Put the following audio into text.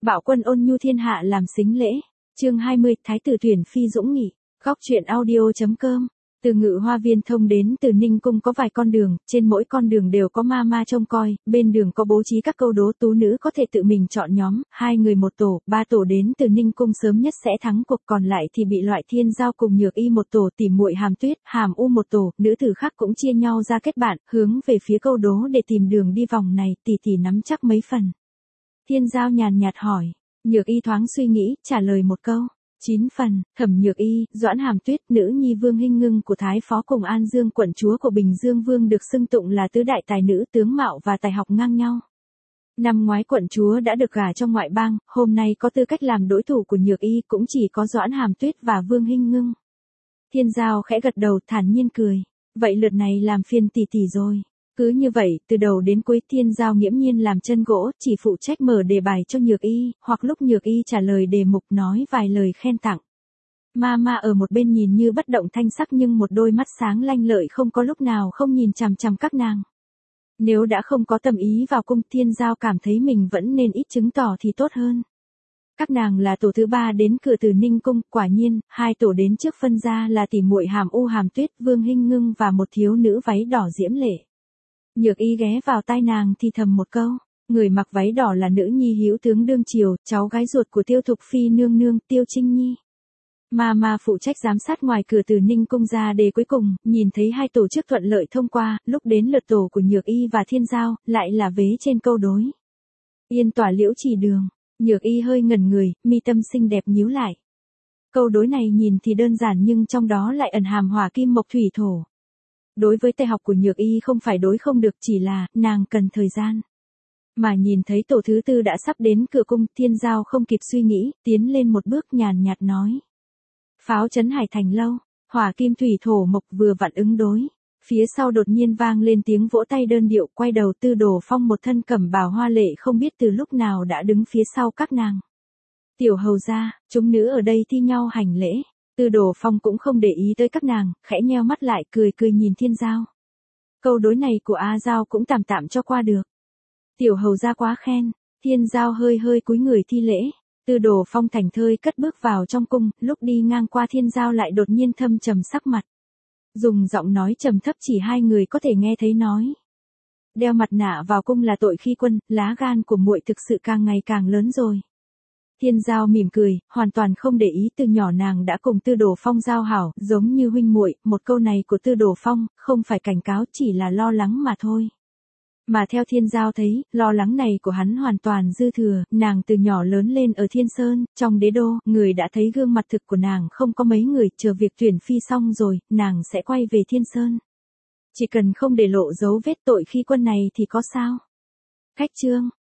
Bạo quân ôn nhu thiên hạ làm sính lễ. Chương 20, Thái tử tuyển phi dũng nghị. Góc truyện audio.com. Từ Ngự Hoa Viên thông đến Từ Ninh Cung có vài con đường, trên mỗi con đường đều có ma trông coi, bên đường có bố trí các câu đố tú nữ có thể tự mình chọn nhóm, 2 người một tổ, 3 tổ đến Từ Ninh Cung sớm nhất sẽ thắng cuộc, còn lại thì bị loại Thiên Giao cùng Nhược Y một tổ, Tỉ muội Hàm Tuyết, Hàm U một tổ, nữ tử khác cũng chia nhau ra kết bạn, hướng về phía câu đố để tìm đường đi vòng này, tỷ nắm chắc mấy phần. Thiên Giao nhàn nhạt hỏi, Nhược Y thoáng suy nghĩ, trả lời một câu. 9 phần, Thẩm Nhược Y, Doãn Hàm Tuyết, nữ nhi Vương Hinh Ngưng của Thái Phó cùng An Dương quận chúa của Bình Dương Vương được xưng tụng là tứ đại tài nữ, tướng mạo và tài học ngang nhau. Năm ngoái quận chúa đã được gả cho ngoại bang, hôm nay có tư cách làm đối thủ của Nhược Y cũng chỉ có Doãn Hàm Tuyết và Vương Hinh Ngưng. Thiên Giao khẽ gật đầu thản nhiên cười, vậy lượt này làm phiền tỷ rồi. Cứ như vậy, từ đầu đến cuối Thiên Giao nghiễm nhiên làm chân gỗ, chỉ phụ trách mở đề bài cho Nhược Y, hoặc lúc Nhược Y trả lời đề mục nói vài lời khen tặng. Ma ở một bên nhìn như bất động thanh sắc nhưng một đôi mắt sáng lanh lợi không có lúc nào không nhìn chằm chằm các nàng. Nếu đã không có tâm ý vào cung, Thiên Giao cảm thấy mình vẫn nên ít chứng tỏ thì tốt hơn. Các nàng là tổ thứ 3 đến cửa Từ Ninh Cung, quả nhiên, 2 tổ đến trước phân ra là tỉ muội Hàm U Hàm Tuyết, Vương Hinh Ngưng và một thiếu nữ váy đỏ diễm lệ. Nhược Y ghé vào tai nàng thì thầm một câu, người mặc váy đỏ là nữ nhi hữu tướng đương triều, cháu gái ruột của Tiêu Thục Phi nương nương, Tiêu Trinh Nhi. Ma phụ trách giám sát ngoài cửa Từ Ninh Cung ra đề cuối cùng, nhìn thấy 2 tổ chức thuận lợi thông qua, lúc đến lượt tổ của Nhược Y và Thiên Giao, lại là vế trên câu đối. Yên tỏa liễu chỉ đường, Nhược Y hơi ngẩn người, mi tâm xinh đẹp nhíu lại. Câu đối này nhìn thì đơn giản nhưng trong đó lại ẩn hàm hỏa kim mộc thủy thổ. Đối với tài học của Nhược Y không phải đối không được, chỉ là, nàng cần thời gian. Mà nhìn thấy tổ thứ 4 đã sắp đến cửa cung, Thiên Giao không kịp suy nghĩ, tiến lên một bước nhàn nhạt nói. Pháo trấn Hải Thành lâu, hỏa kim thủy thổ mộc vừa vặn ứng đối. Phía sau đột nhiên vang lên tiếng vỗ tay đơn điệu, quay đầu Tư Đồ Phong một thân cẩm bào hoa lệ không biết từ lúc nào đã đứng phía sau các nàng. Tiểu hầu gia, chúng nữ ở đây thi nhau hành lễ. Tư Đồ Phong cũng không để ý tới các nàng, khẽ nheo mắt lại cười nhìn Thiên Giao. Câu đối này của A Giao cũng tạm cho qua được. Tiểu hầu gia quá khen, Thiên Giao hơi cúi người thi lễ. Tư Đồ Phong thành thơi cất bước vào trong cung, lúc đi ngang qua Thiên Giao lại đột nhiên thâm trầm sắc mặt. Dùng giọng nói trầm thấp chỉ 2 người có thể nghe thấy nói. Đeo mặt nạ vào cung là tội khi quân, lá gan của muội thực sự càng ngày càng lớn rồi. Thiên Giao mỉm cười, hoàn toàn không để ý, từ nhỏ nàng đã cùng Tư Đồ Phong giao hảo, giống như huynh muội, một câu này của Tư Đồ Phong, không phải cảnh cáo chỉ là lo lắng mà thôi. Mà theo Thiên Giao thấy, lo lắng này của hắn hoàn toàn dư thừa, nàng từ nhỏ lớn lên ở Thiên Sơn, trong đế đô, người đã thấy gương mặt thực của nàng không có mấy người, chờ việc tuyển phi xong rồi, nàng sẽ quay về Thiên Sơn. Chỉ cần không để lộ dấu vết tội khi quân này thì có sao. Khách chương.